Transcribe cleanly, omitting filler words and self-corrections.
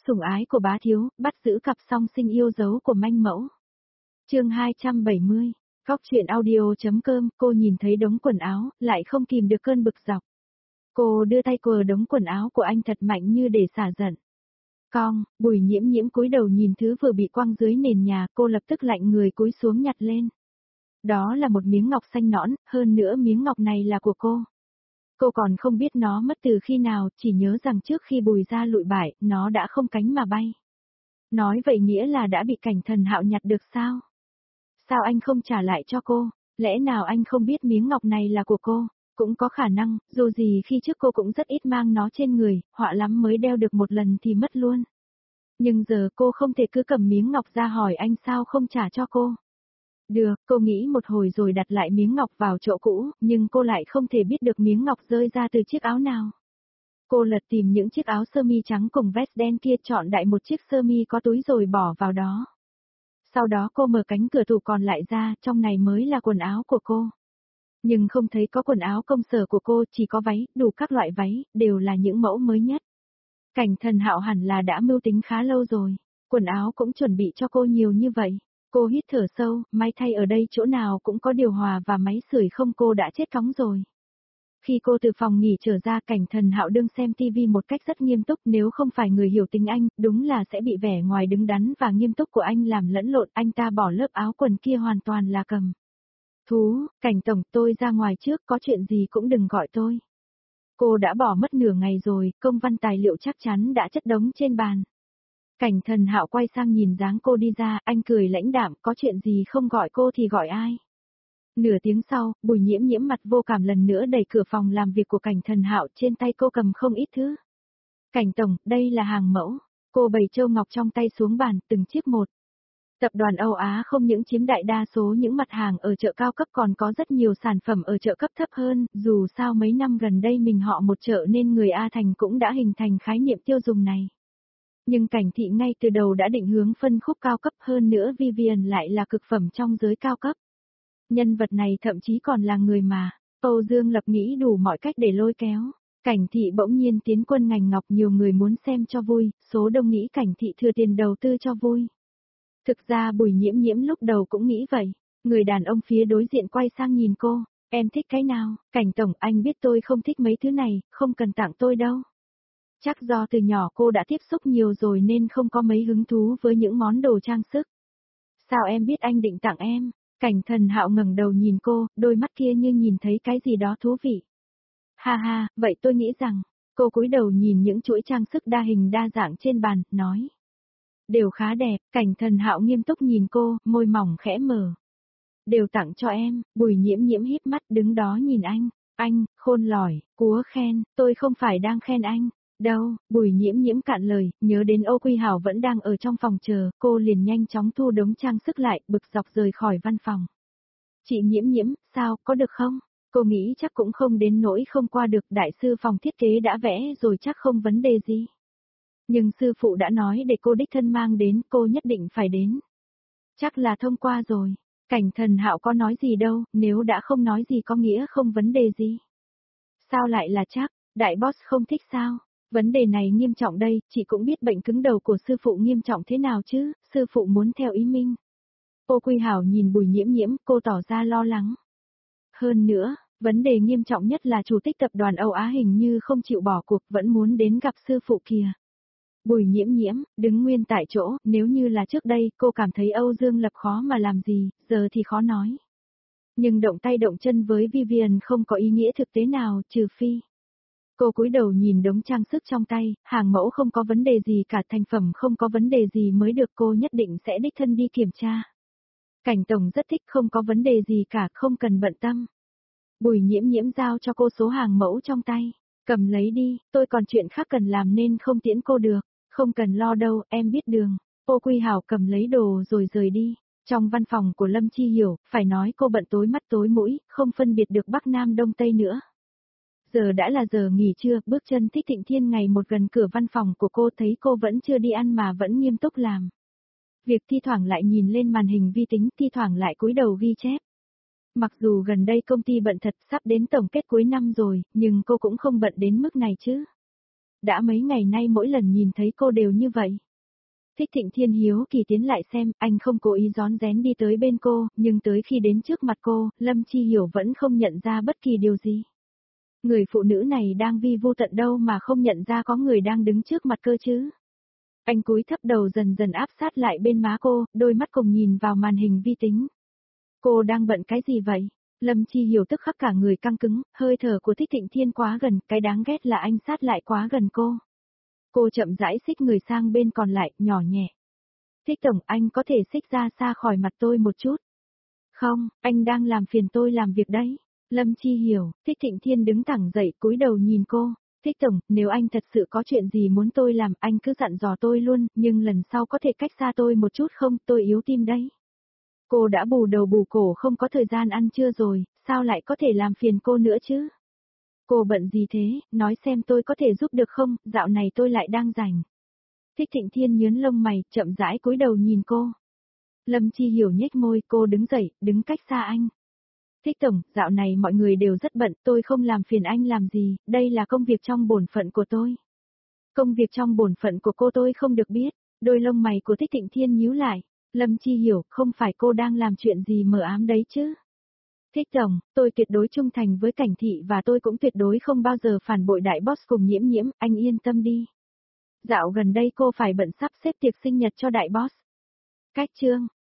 Sủng ái của bá thiếu, bắt giữ cặp song sinh yêu dấu của manh mẫu. Chương 270. Góc truyện audio.com. Cô nhìn thấy đống quần áo, lại không kìm được cơn bực dọc. Cô đưa tay quờ đống quần áo của anh thật mạnh như để xả giận. Bùi nhiễm nhiễm cúi đầu nhìn thứ vừa bị quăng dưới nền nhà, cô lập tức lạnh người cúi xuống nhặt lên. Đó là một miếng ngọc xanh nõn, hơn nữa miếng ngọc này là của cô. Cô còn không biết nó mất từ khi nào, chỉ nhớ rằng trước khi Bùi ra lụi bại, nó đã không cánh mà bay. Nói vậy nghĩa là đã bị Cảnh Thần Hạo nhặt được sao? Sao anh không trả lại cho cô? Lẽ nào anh không biết miếng ngọc này là của cô? Cũng có khả năng, dù gì khi trước cô cũng rất ít mang nó trên người, họa lắm mới đeo được một lần thì mất luôn. Nhưng giờ cô không thể cứ cầm miếng ngọc ra hỏi anh sao không trả cho cô. Được, cô nghĩ một hồi rồi đặt lại miếng ngọc vào chỗ cũ, nhưng cô lại không thể biết được miếng ngọc rơi ra từ chiếc áo nào. Cô lật tìm những chiếc áo sơ mi trắng cùng vest đen kia, chọn đại một chiếc sơ mi có túi rồi bỏ vào đó. Sau đó cô mở cánh cửa tủ còn lại ra, trong này mới là quần áo của cô. Nhưng không thấy có quần áo công sở của cô, chỉ có váy, đủ các loại váy, đều là những mẫu mới nhất. Cảnh Thần Hạo hẳn là đã mưu tính khá lâu rồi, quần áo cũng chuẩn bị cho cô nhiều như vậy. Cô hít thở sâu, may thay ở đây chỗ nào cũng có điều hòa và máy sưởi, không cô đã chết cóng rồi. Khi cô từ phòng nghỉ trở ra, Cảnh Thần Hạo đương xem tivi một cách rất nghiêm túc, nếu không phải người hiểu tính anh, đúng là sẽ bị vẻ ngoài đứng đắn và nghiêm túc của anh làm lẫn lộn. Anh ta bỏ lớp áo quần kia hoàn toàn là cầm thú. Cảnh tổng, tôi ra ngoài trước, có chuyện gì cũng đừng gọi tôi. Cô đã bỏ mất nửa ngày rồi, công văn tài liệu chắc chắn đã chất đống trên bàn. Cảnh Thần Hạo quay sang nhìn dáng cô đi ra, anh cười lãnh đạm, có chuyện gì không gọi cô thì gọi ai. Nửa tiếng sau, Bùi nhiễm nhiễm mặt vô cảm lần nữa đẩy cửa phòng làm việc của Cảnh Thần Hạo, trên tay cô cầm không ít thứ. Cảnh tổng, đây là hàng mẫu. Cô bày châu ngọc trong tay xuống bàn, từng chiếc một. Tập đoàn Âu Á không những chiếm đại đa số những mặt hàng ở chợ cao cấp, còn có rất nhiều sản phẩm ở chợ cấp thấp hơn, dù sao mấy năm gần đây mình họ một chợ nên người A Thành cũng đã hình thành khái niệm tiêu dùng này. Nhưng Cảnh thị ngay từ đầu đã định hướng phân khúc cao cấp, hơn nữa Vivian lại là cực phẩm trong giới cao cấp. Nhân vật này thậm chí còn là người mà Âu Dương Lập nghĩ đủ mọi cách để lôi kéo. Cảnh thị bỗng nhiên tiến quân ngành ngọc, nhiều người muốn xem cho vui, số đông nghĩ Cảnh thị thừa tiền đầu tư cho vui. Thực ra Bùi nhiễm nhiễm lúc đầu cũng nghĩ vậy. Người đàn ông phía đối diện quay sang nhìn cô, em thích cái nào? Cảnh tổng, anh biết tôi không thích mấy thứ này, không cần tặng tôi đâu. Chắc do từ nhỏ cô đã tiếp xúc nhiều rồi nên không có mấy hứng thú với những món đồ trang sức. Sao em biết anh định tặng em? Cảnh Thần Hạo ngẩng đầu nhìn cô, đôi mắt kia như nhìn thấy cái gì đó thú vị. Ha ha, vậy tôi nghĩ rằng, cô cúi đầu nhìn những chuỗi trang sức đa hình đa dạng trên bàn, nói. Đều khá đẹp. Cảnh Thần Hạo nghiêm túc nhìn cô, môi mỏng khẽ mở. Đều tặng cho em. Bùi nhiễm nhiễm híp mắt đứng đó nhìn anh. Anh, khôn lỏi, cúa khen, tôi không phải đang khen anh. Đâu, Bùi nhiễm nhiễm cạn lời, nhớ đến Âu Quy Hảo vẫn đang ở trong phòng chờ, cô liền nhanh chóng thu đống trang sức lại, bực dọc rời khỏi văn phòng. Chị nhiễm nhiễm, sao, có được không? Cô nghĩ chắc cũng không đến nỗi không qua được, đại sư phòng thiết kế đã vẽ rồi chắc không vấn đề gì. Nhưng sư phụ đã nói để cô đích thân mang đến, cô nhất định phải đến. Chắc là thông qua rồi. Cảnh Thần Hạo có nói gì đâu, nếu đã không nói gì có nghĩa không vấn đề gì. Sao lại là chắc, đại boss không thích sao? Vấn đề này nghiêm trọng đây, chị cũng biết bệnh cứng đầu của sư phụ nghiêm trọng thế nào chứ, sư phụ muốn theo ý mình. Ô Quy Hảo nhìn Bùi nhiễm nhiễm, cô tỏ ra lo lắng. Hơn nữa, vấn đề nghiêm trọng nhất là chủ tịch tập đoàn Âu Á hình như không chịu bỏ cuộc, vẫn muốn đến gặp sư phụ kìa. Bùi nhiễm nhiễm, đứng nguyên tại chỗ, nếu như là trước đây, cô cảm thấy Âu Dương Lập khó mà làm gì, giờ thì khó nói. Nhưng động tay động chân với Vivian không có ý nghĩa thực tế nào, trừ phi. Cô cúi đầu nhìn đống trang sức trong tay, hàng mẫu không có vấn đề gì cả, thành phẩm không có vấn đề gì mới được, cô nhất định sẽ đích thân đi kiểm tra. Cảnh tổng rất thích, không có vấn đề gì cả, không cần bận tâm. Bùi nhiễm nhiễm giao cho cô số hàng mẫu trong tay. Cầm lấy đi, tôi còn chuyện khác cần làm nên không tiễn cô được. Không cần lo đâu, em biết đường. Ô Quy Hảo cầm lấy đồ rồi rời đi. Trong văn phòng của Lâm Chi Hiểu, phải nói cô bận tối mắt tối mũi, không phân biệt được Bắc Nam Đông Tây nữa. Giờ đã là giờ nghỉ trưa, bước chân Thích Thịnh Thiên ngày một gần cửa văn phòng của cô, thấy cô vẫn chưa đi ăn mà vẫn nghiêm túc làm. Việc thi thoảng lại nhìn lên màn hình vi tính, thi thoảng lại cúi đầu ghi chép. Mặc dù gần đây công ty bận thật, sắp đến tổng kết cuối năm rồi, nhưng cô cũng không bận đến mức này chứ. đã mấy ngày nay mỗi lần nhìn thấy cô đều như vậy. Thích Thịnh Thiên hiếu kỳ tiến lại xem, anh không cố ý rón rén đi tới bên cô, nhưng tới khi đến trước mặt cô, Lâm Chi Hiểu vẫn không nhận ra bất kỳ điều gì. Người phụ nữ này đang vi vu tận đâu mà không nhận ra có người đang đứng trước mặt cơ chứ. Anh cúi thấp đầu dần dần áp sát lại bên má cô, đôi mắt cùng nhìn vào màn hình vi tính. Cô đang bận cái gì vậy? Lâm Chi Hiểu tức khắc cả người căng cứng, hơi thở của Thích Thịnh Thiên quá gần, cái đáng ghét là anh sát lại quá gần cô. Cô chậm rãi xích người sang bên còn lại, nhỏ nhẹ. Thích tổng, anh có thể xích ra xa khỏi mặt tôi một chút. Không, anh đang làm phiền tôi làm việc đấy. Lâm Chi Hiểu, Thích Thịnh Thiên đứng thẳng dậy cúi đầu nhìn cô. Thích tổng, nếu anh thật sự có chuyện gì muốn tôi làm, anh cứ dặn dò tôi luôn, nhưng lần sau có thể cách xa tôi một chút không, tôi yếu tim đấy. Cô đã bù đầu bù cổ không có thời gian ăn trưa rồi, sao lại có thể làm phiền cô nữa chứ? Cô bận gì thế, nói xem tôi có thể giúp được không, dạo này tôi lại đang rảnh. Thích Thịnh Thiên nhướng lông mày, chậm rãi cúi đầu nhìn cô. Lâm Chi Hiểu nhếch môi, cô đứng dậy, đứng cách xa anh. Thích tổng, dạo này mọi người đều rất bận, tôi không làm phiền anh làm gì, đây là công việc trong bổn phận của tôi. Công việc trong bổn phận của cô tôi không được biết, đôi lông mày của Thích Thịnh Thiên nhíu lại. Lâm Chi Hiểu, không phải cô đang làm chuyện gì mờ ám đấy chứ? Thích tổng, tôi tuyệt đối trung thành với Cảnh Thị và tôi cũng tuyệt đối không bao giờ phản bội đại boss cùng Nhiễm Nhiễm, anh yên tâm đi. Dạo gần đây cô phải bận sắp xếp tiệc sinh nhật cho đại boss. Cách chương